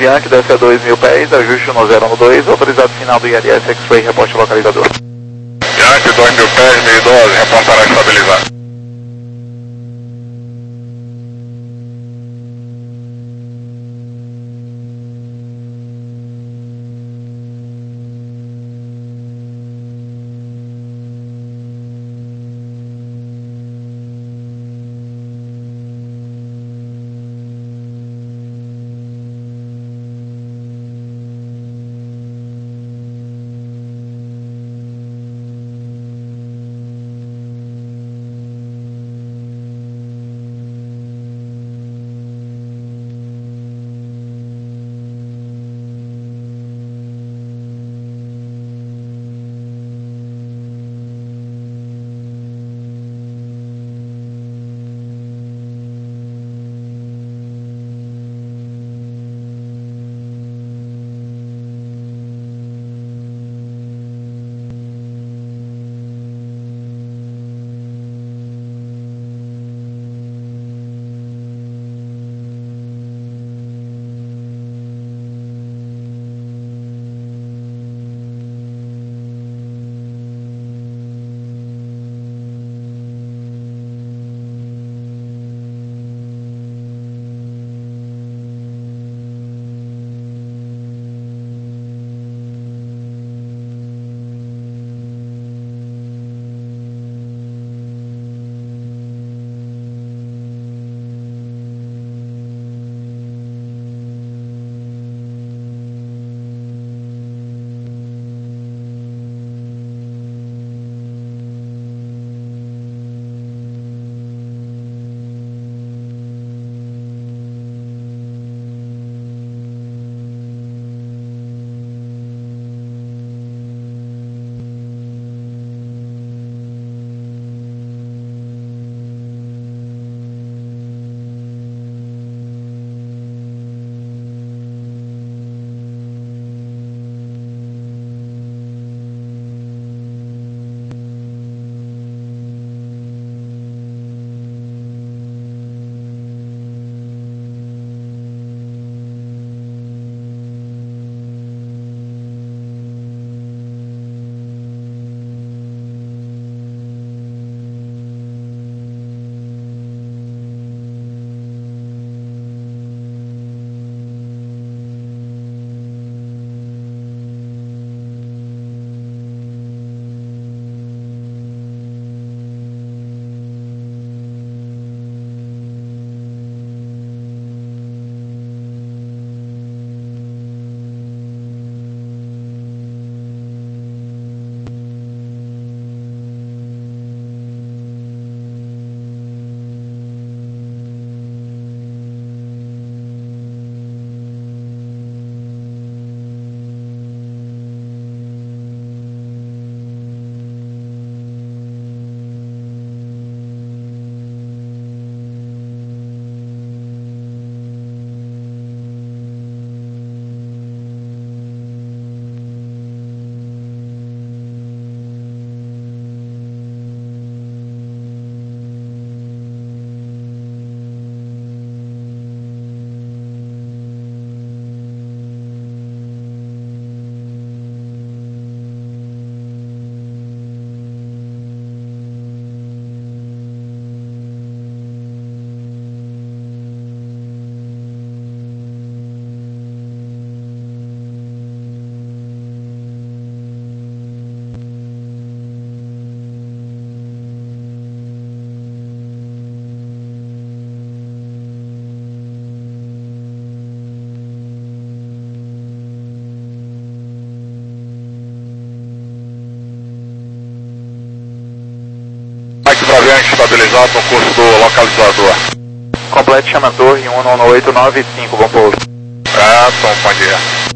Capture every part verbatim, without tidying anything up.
Bianchi, desce a dois mil pés, ajuste no zero no dois, autorizado final do I L S X-Ray, reporte localizador. Bianchi, dois mil pés, mil e doze, reportará estabilizado. Bianchi estabilizado no curso do localizador. Complete chama torre um nove oito nove cinco, bom pouso. É, então, bom dia.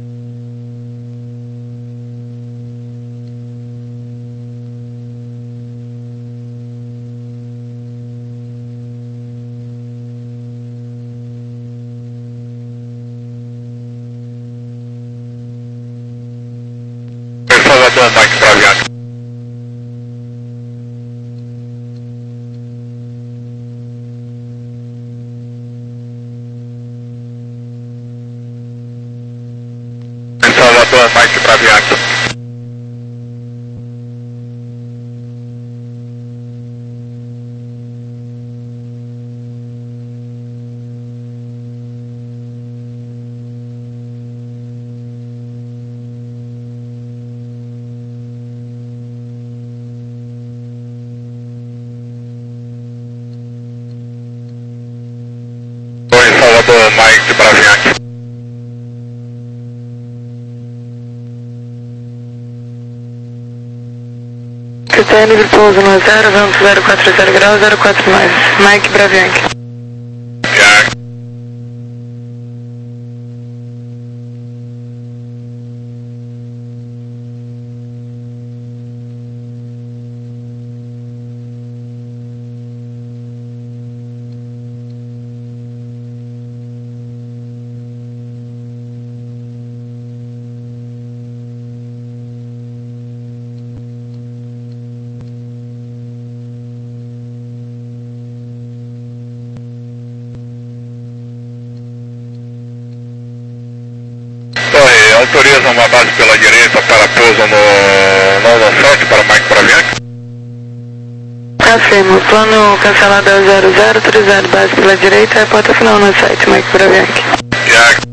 Pessoal da Tanque para Bianchi. Mike para Bianchi. Salvador, Mike para Bianchi. C T N de pouso no zero, vamos zero quatro zero graus, zero quatro mais. Mike para Bianchi. Bianchi. Torre, autoriza uma base pela direita para pouso no nove sete para Mike para Bianchi. Afirmo, plano cancelado é zero zero três zero, base pela direita, é porta final no site, Mike para Bianchi. Bianchi.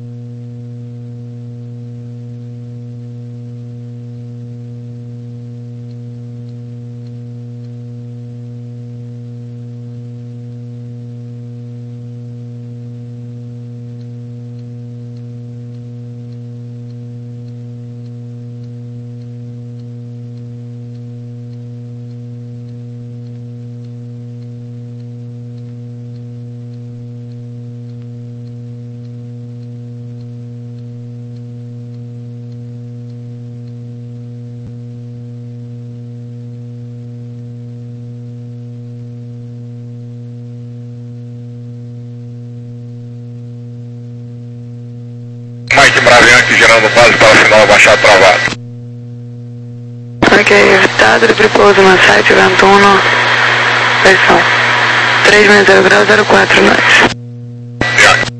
Mike Bravianchi girando base para final baixar travado. Ok, evitado de prepouso no site, vento um, pressão três menos zero graus, zero quatro nós. Bianchi.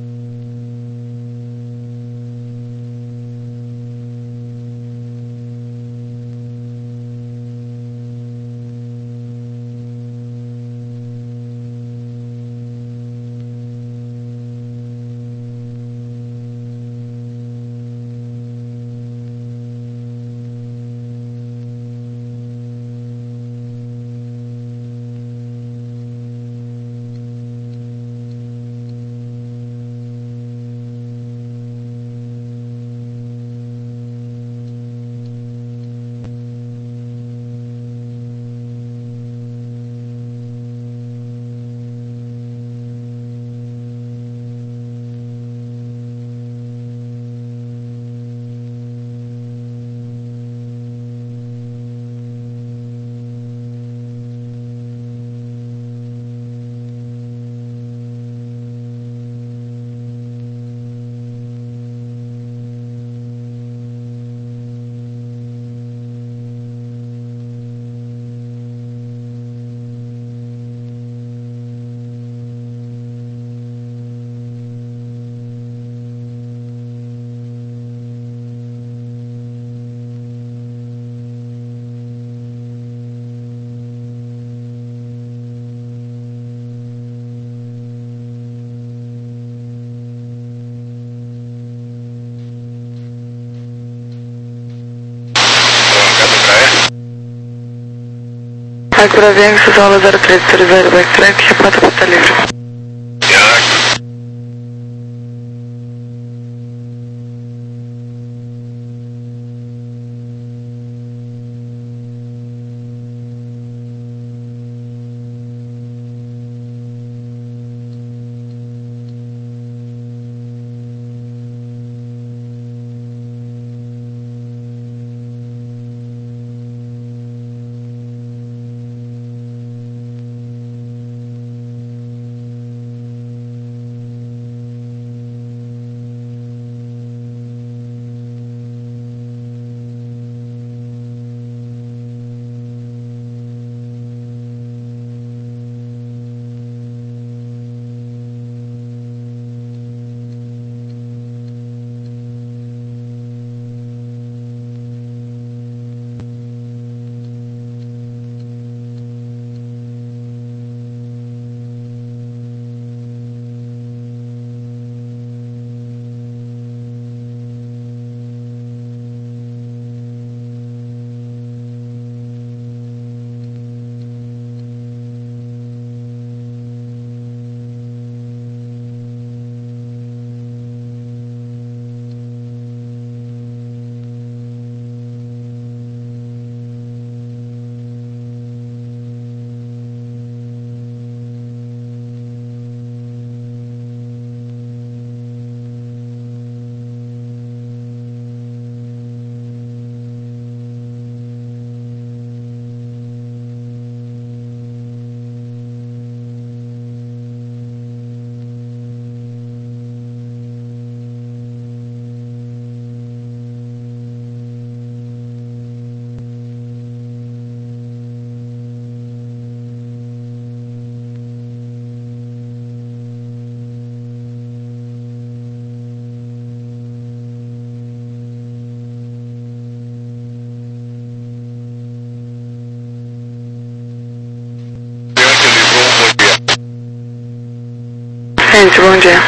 Mike para Bianchi, solo zero três três zero, backtrack, porta pista livre. Bianchi. Gente, bom dia.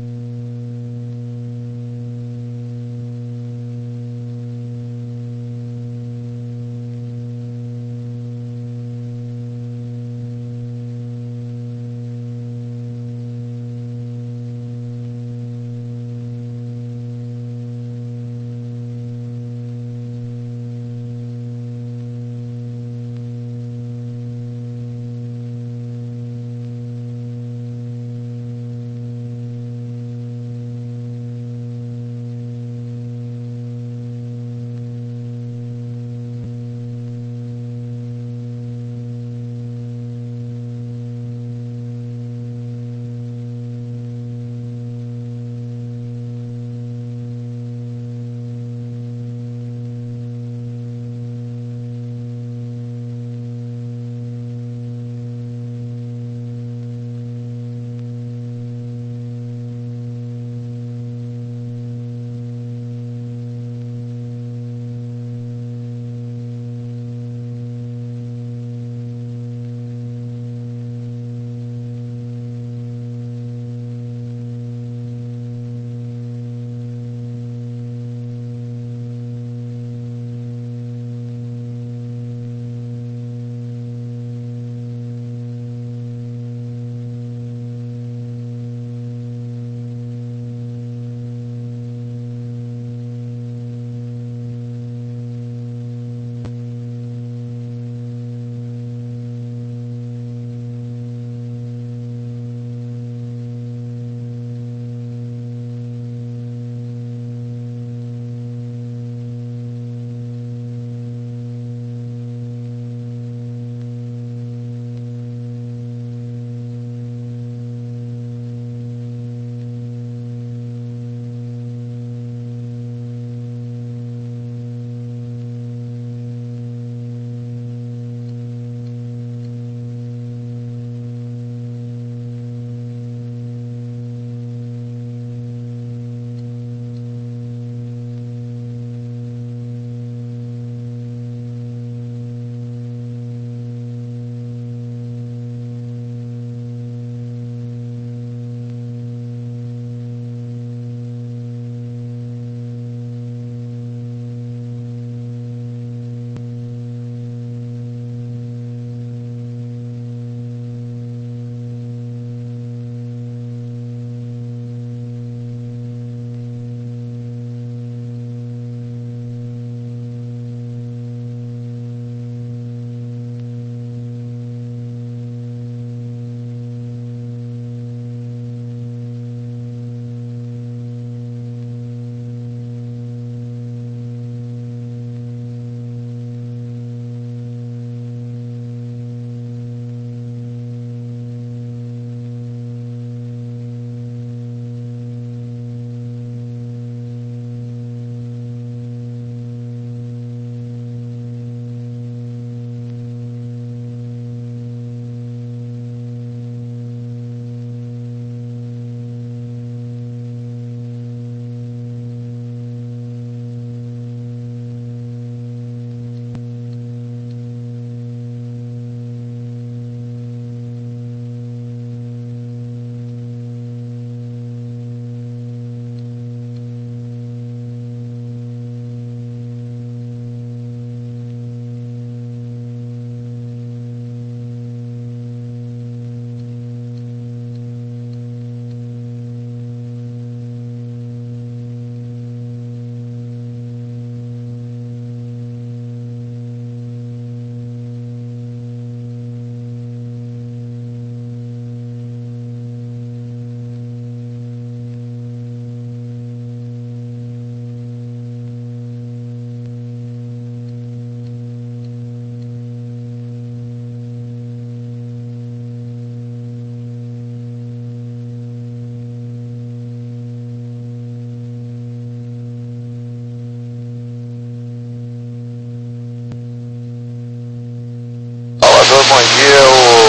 Bom dia,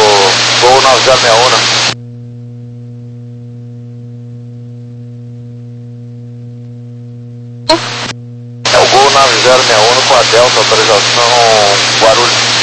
o voo nove zero seis um. É o voo nove zero seis um com a Delta, autorização Guarulhos.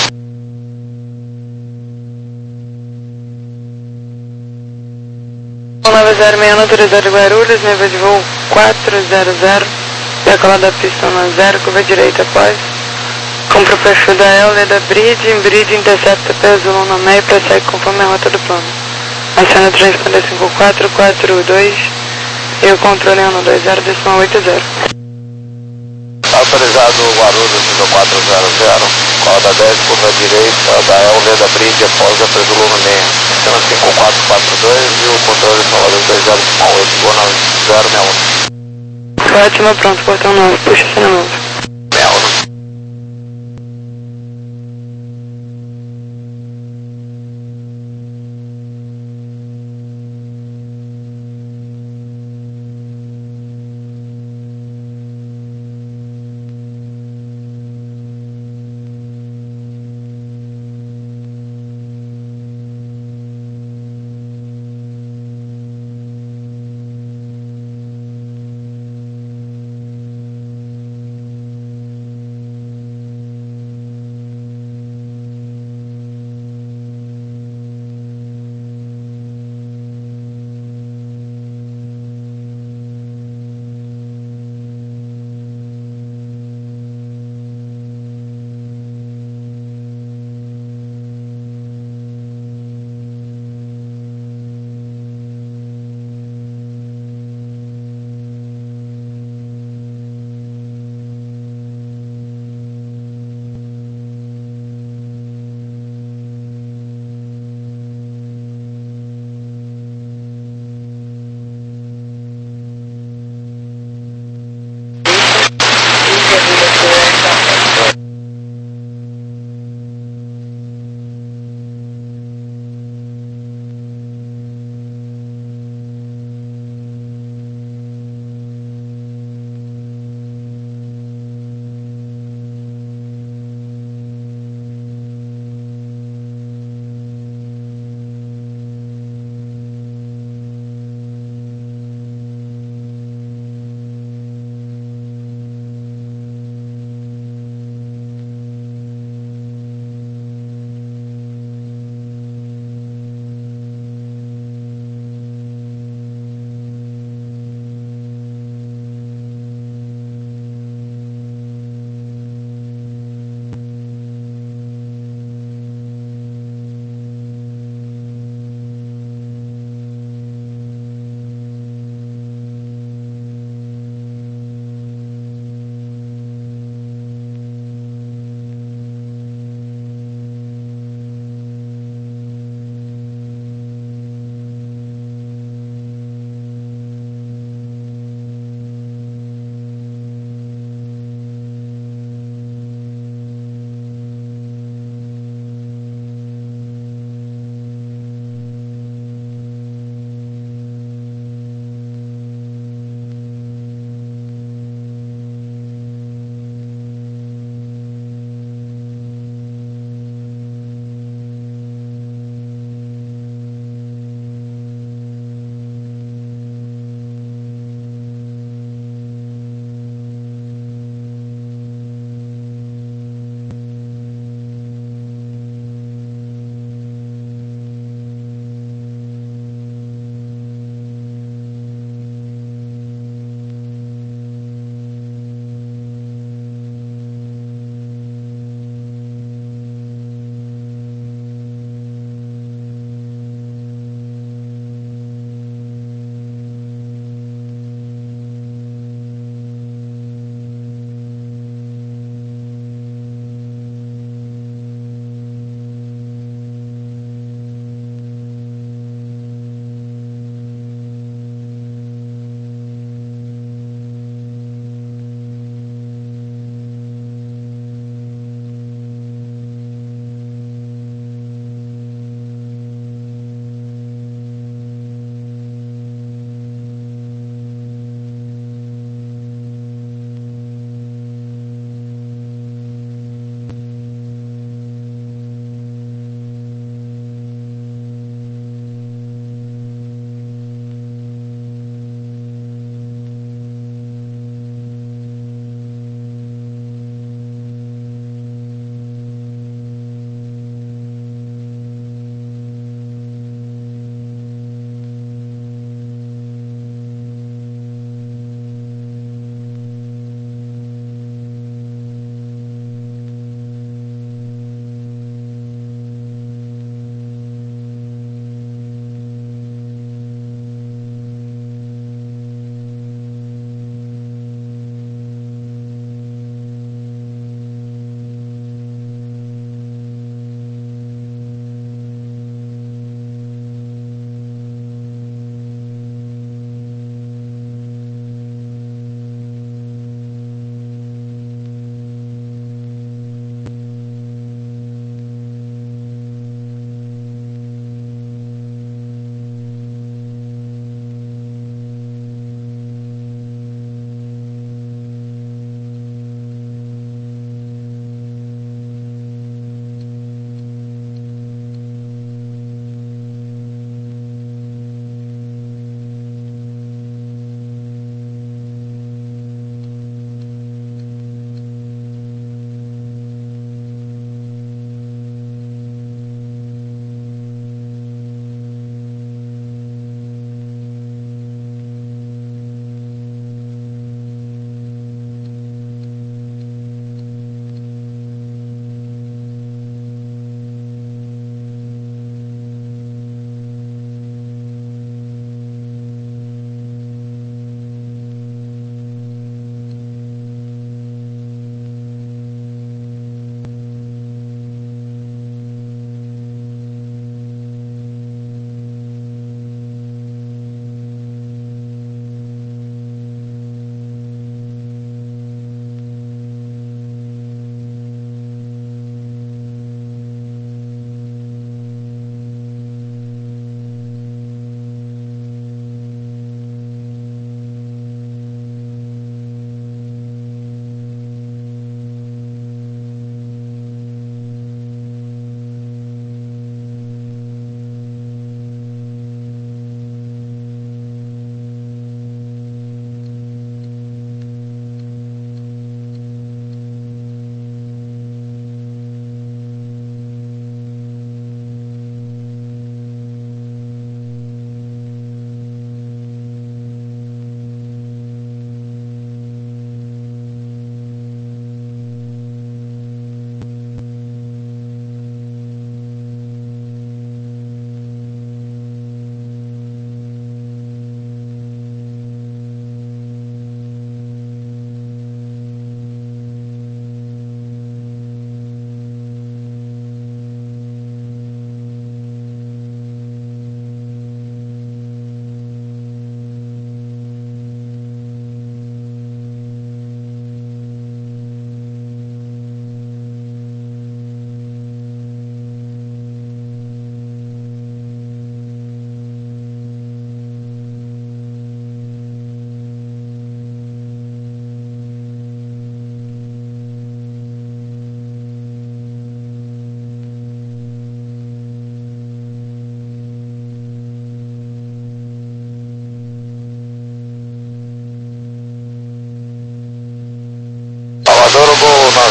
nove zero seis um autorizado Guarulhos, nível de voo quatrocentos, decolada da pista um zero, curva direita após. Compra o perfil da E L, leda bridge, bridge intercepta peso um no meio, prossegue conforme a rota do plano. Acena transponder cinco quatro quatro dois e o controle um dois zero, decimal oito zero. Autorizado Guarulhos, nível quatrocentos, corda dez, curva direita, da E L, leda bridge, após a peso no meio. Acena cinco quatro quatro dois e o controle solar dois zero, decimal oito, boa zero seis um. Ótimo, pronto, portão nove, puxa acionamento. seis um.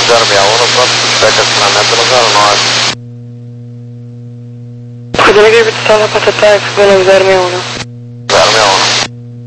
zero seis um, pronto, feedback acionamento no zero nove. Coordenei que ele estava para ataque, no zero seis um. zero seis um.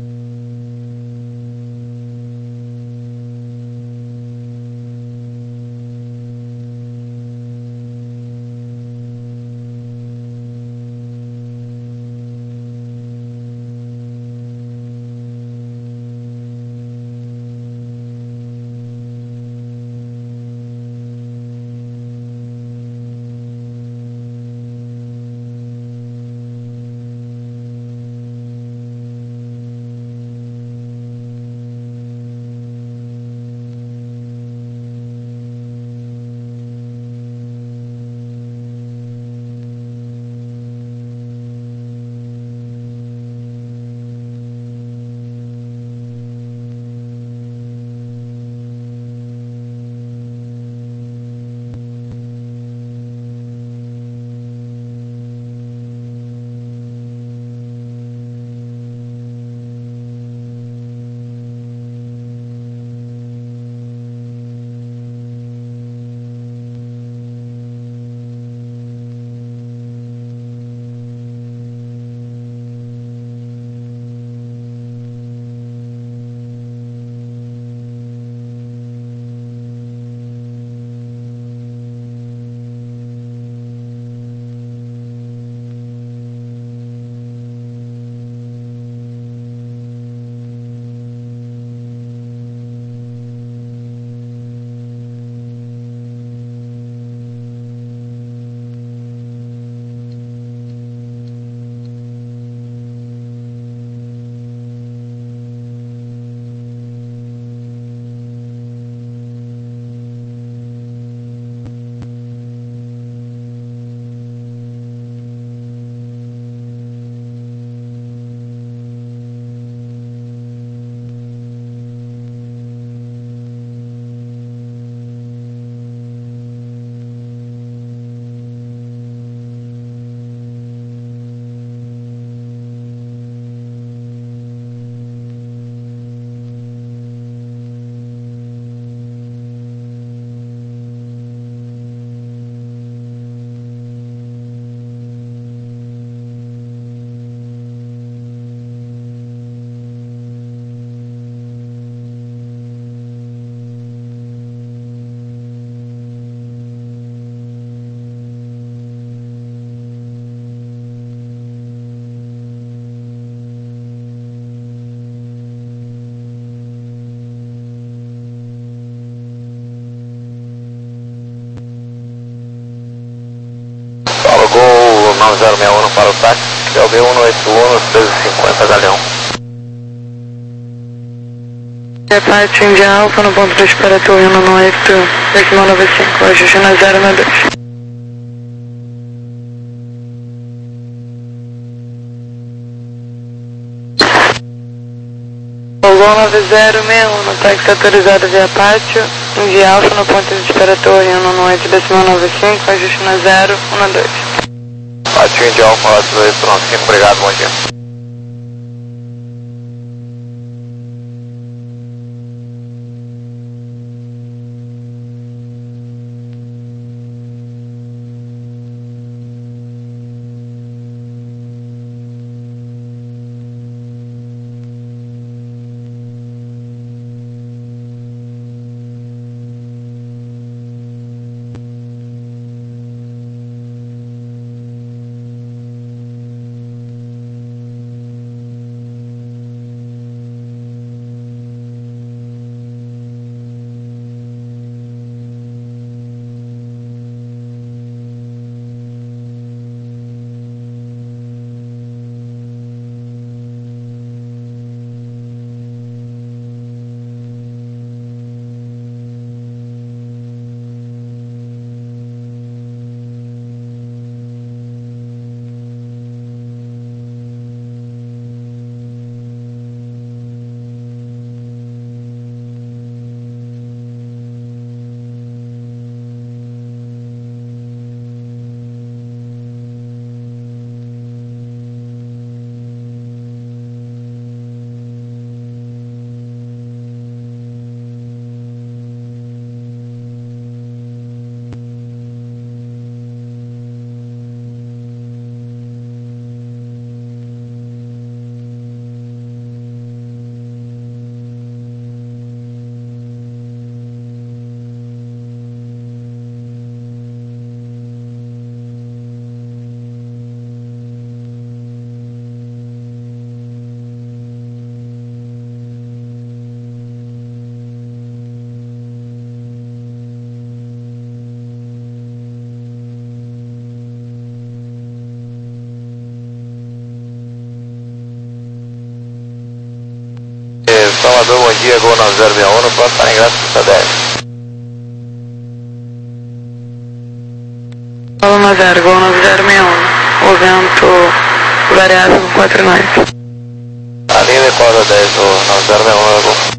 Gol nove zero seis um para o táxi, que é o B um oito um, treze cinquenta, Galeão. Reparte India Alfa no ponto dois para a torre um oito, decimal nove cinco, hoje China zero nove dois. Gol nove zero seis um, táxi autorizado via pátio, India Alfa no ponto de espera torre um oito, decimal nove cinco, hoje China zero um dois. Pátio India Alfa, dois cinco, obrigado, bom dia. Salvador, bom dia, Gol nove zero seis um, no plano Stalingrado, pista dez. Paulo Nazar, Gol nove zero seis um, o vento variável com quatro nós. A linha de corda dez, o nove zero seis um, Gol.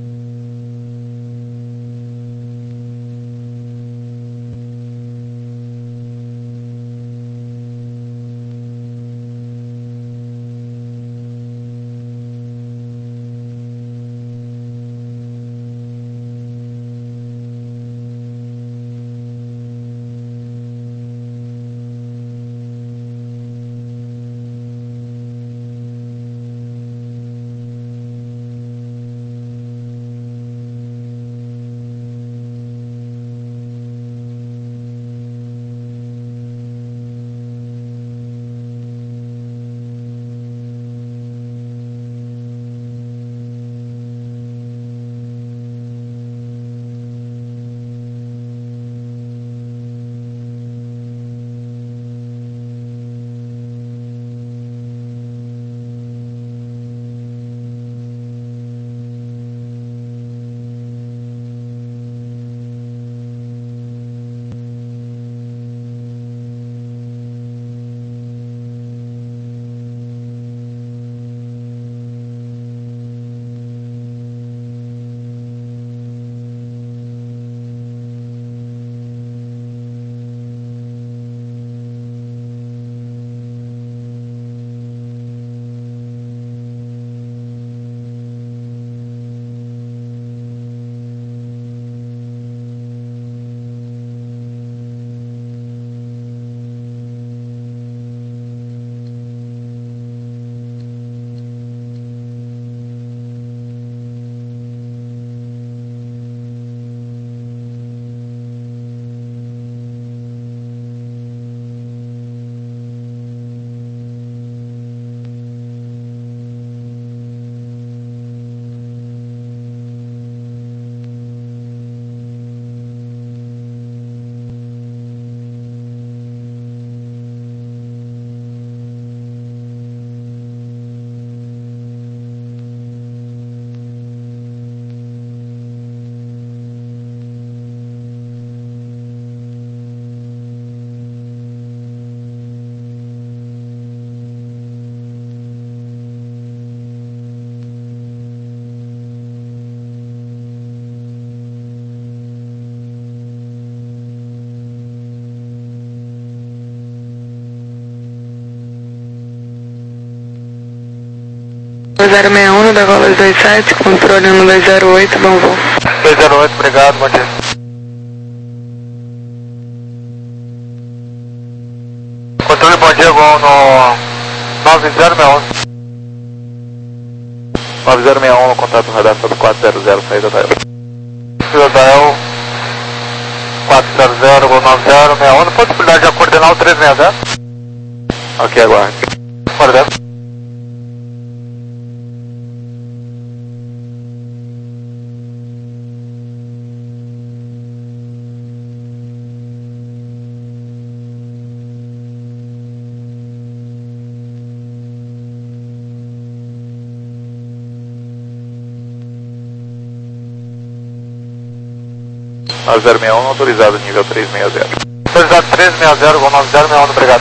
zero seis um, da Gola dois sete, controle no dois zero oito, bom voo. dois zero oito, obrigado, bom dia. Controle, bom dia, Gol no nove zero seis um. nove zero seis um, no contato radar sobre quatro zero zero, saída da E L. Saída da E L, quatro zero zero, Gol nove zero seis um, possibilidade de coordenar o três seis zero? Ok, aguarde. Aguarde. nove zero seis um, autorizado nível três seis zero. Autorizado três seis zero, Gol nove zero seis um, obrigado.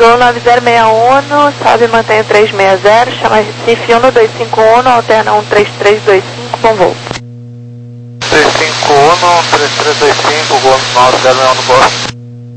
Gol nove zero seis um, sobe e mantém o três seis zero, chama Recife um dois cinco um, alterna um três três dois cinco, bom voo. três cinco um, três três dois cinco, Gol nove zero seis um no posto.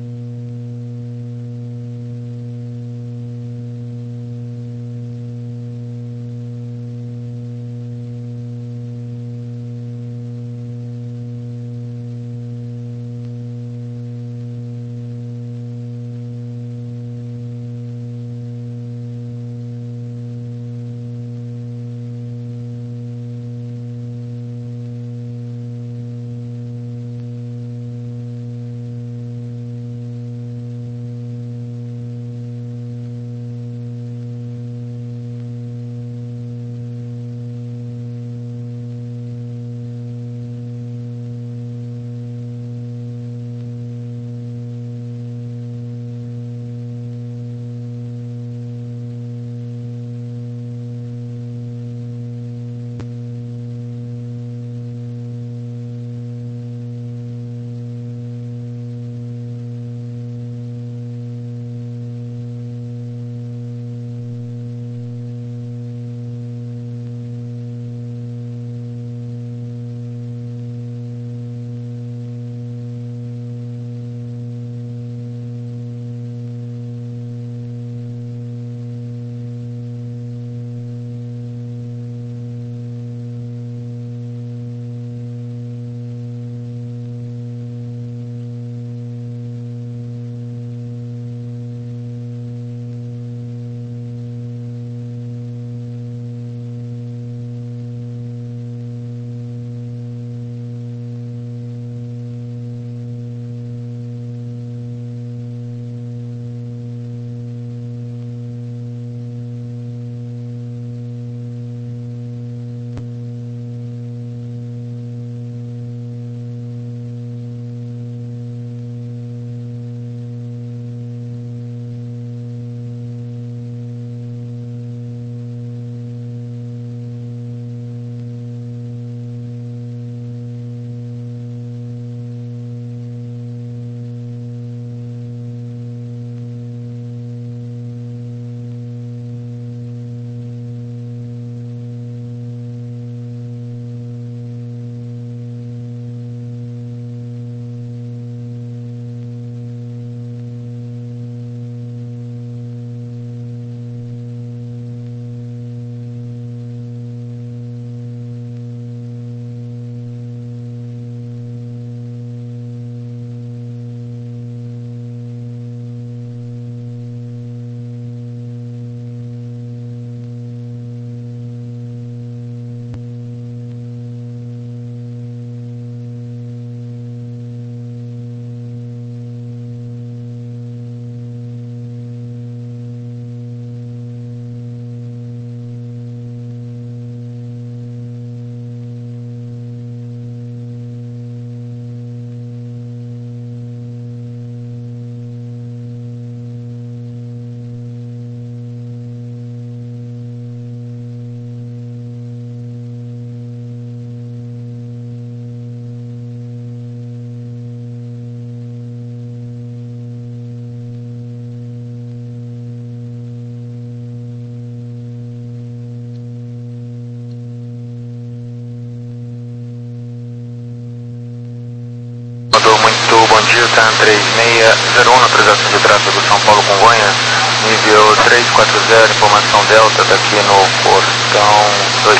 Tan três seis zero um, autorização de tráfego São Paulo Congonhas, nível três quatro zero, informação Delta, daqui no portão dois.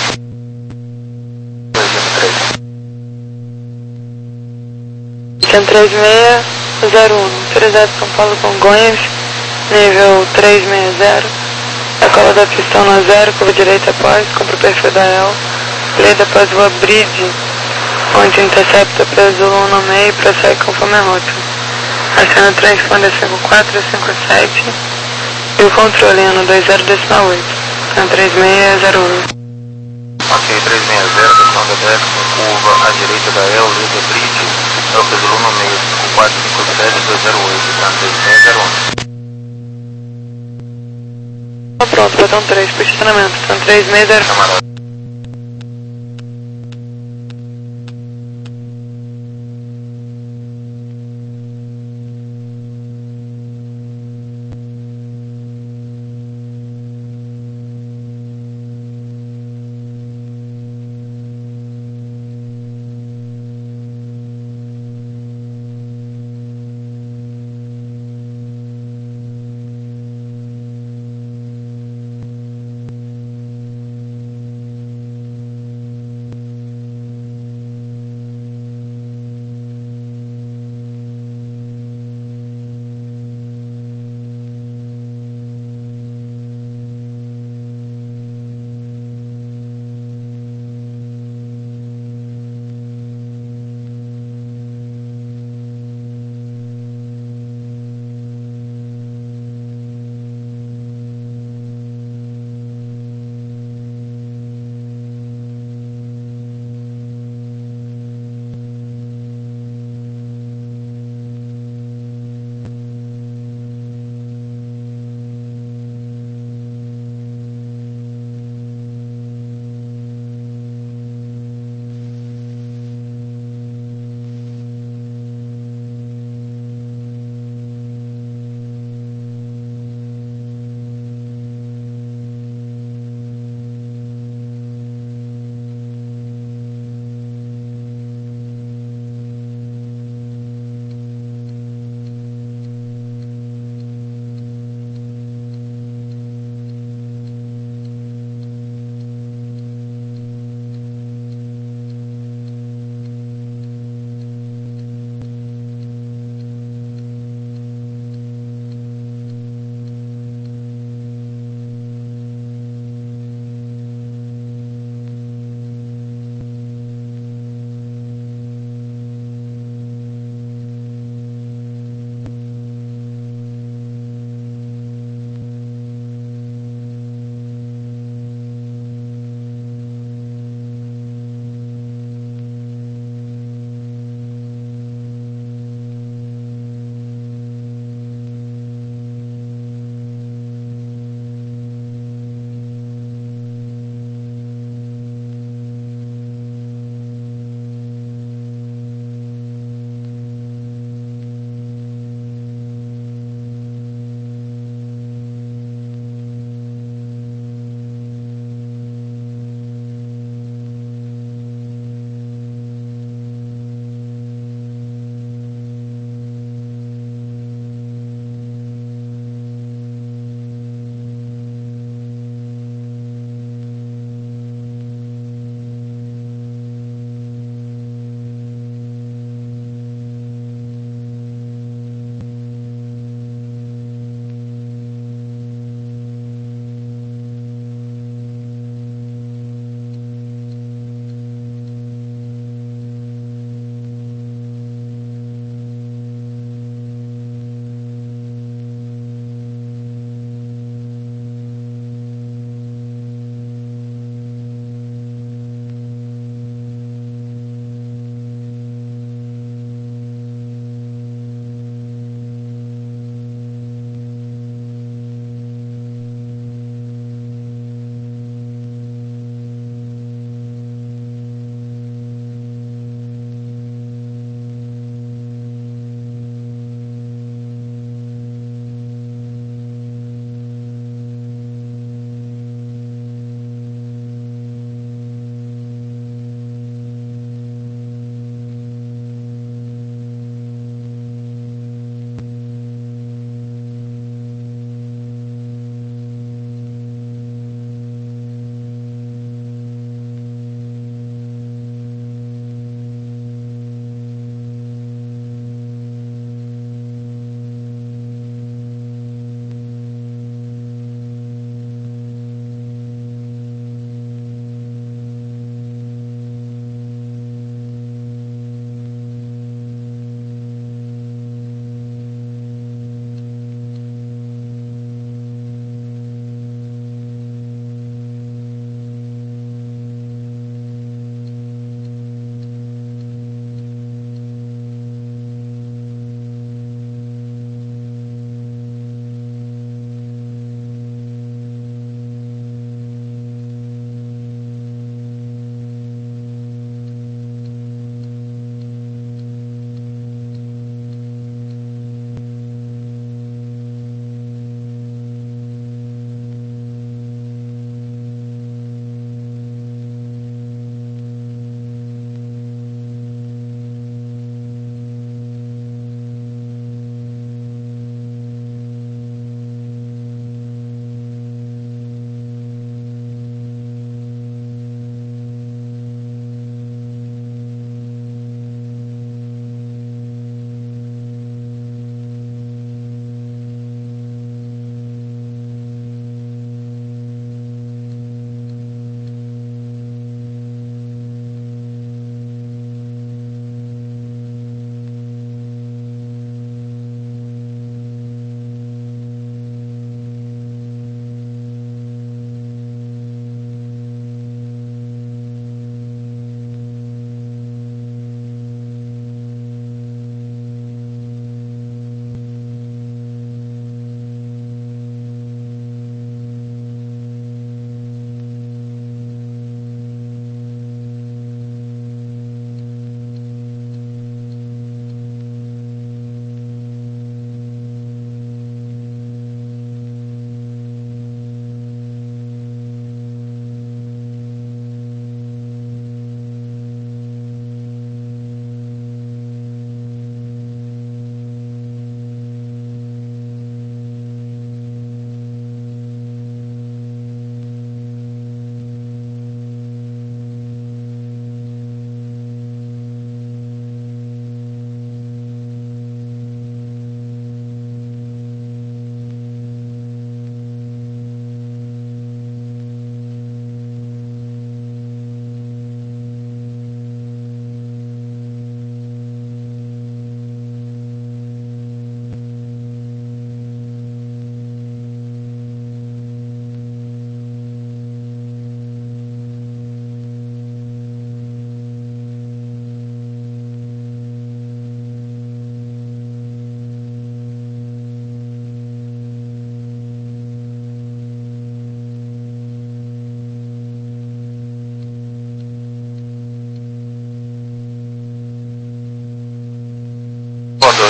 Tan três seis zero um, autorizado São Paulo Congonhas, nível três seis zero, decola da pista um zero, curva direita após, compra o perfil da E L, leda após o Bridge, onde intercepta para Zulu um no meio e prossegue conforme a rota. Acena transponder cinco quatro cinco sete e o controle ano dois zero decimal oito. Tan três seis zero um. Ok, três seis zero, descendo a dez com curva à direita da E L, leda Bridge, Delta Zulu no meio, cinco quatro cinco sete dois zero oito, Tan três seis zero um. Pronto, botão três, posicionamento, Tan três seis zero um.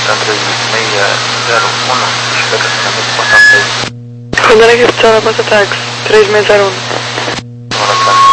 três seis zero um, espera estacionamento Porta Táxi. Rodando aqui estação da Porta Táxi, três seis zero um. Agora tá.